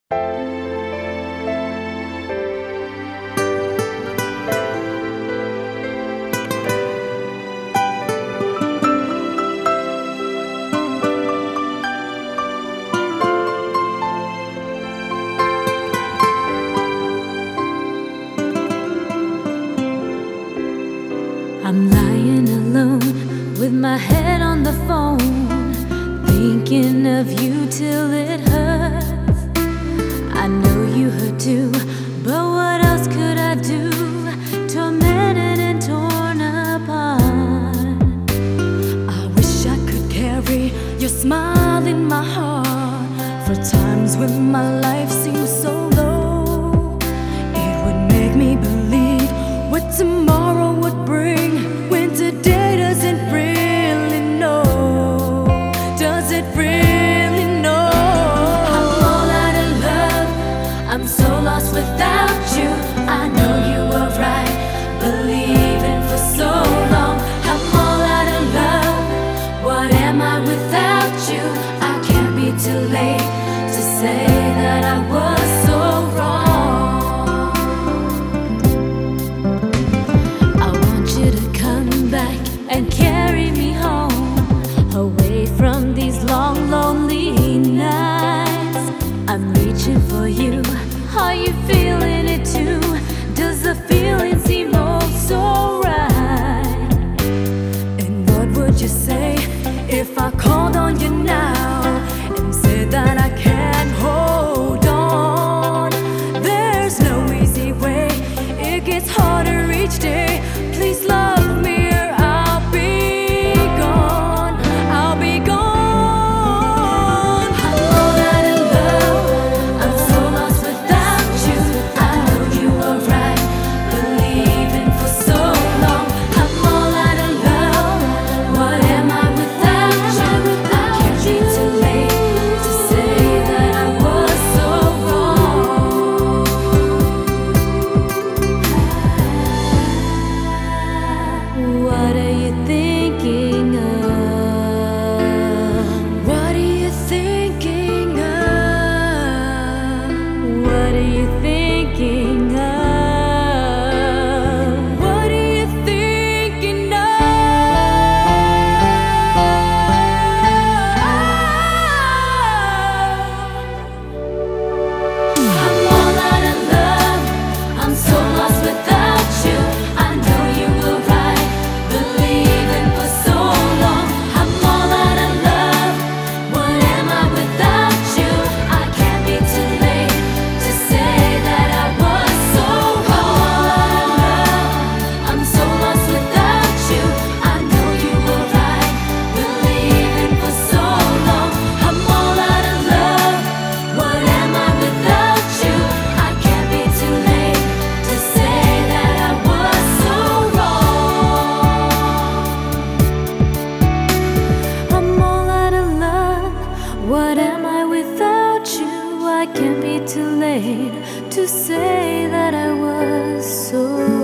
I'm lying alone with my head on the phone, thinking of you till it hurts. I know you hurt too, but what else could I do? Tormented and torn apart. I wish I could carry your smile in my heart for times when my life seems so low. It would make me believe what tomorrow would bring, when today doesn't really know. Does it really know? I'm all out of love, I'm so lost without you. I know you were right, believing for so long. I'm all out of love, what am I without you? I can't be too late to say that I was so wrong. I want you to come back and carry me home, away from these long, lonely nights. I'm reaching for you, are you feeling it too? Does the feeling seem oh so right? And what would you say if I called on you now and said that I can't hold on? There's no easy way, it gets harder each day. Please love me or I'll be gone, I'll be gone. I'm all out of love, I'm so lost without you. I know you were right, believing for so long. I'm all out of love, what am I without you? I can't be too late to say that I was so wrong. What are you thinking of? What are you thinking of? What are you thinking of? What are you thinking of? I'm all out of love, I'm so lost without you. I know you were right, believing for so long. I'm all out of love, what am I without you? I can't be too late to say that I was so wrong. I'm so lost without you. I know you were right, believing for so long. I'm all out of love, what am I without you? I can't be too late to say that I was so wrong. I'm all out of love, what am I without you? I can't be too late to say that I was so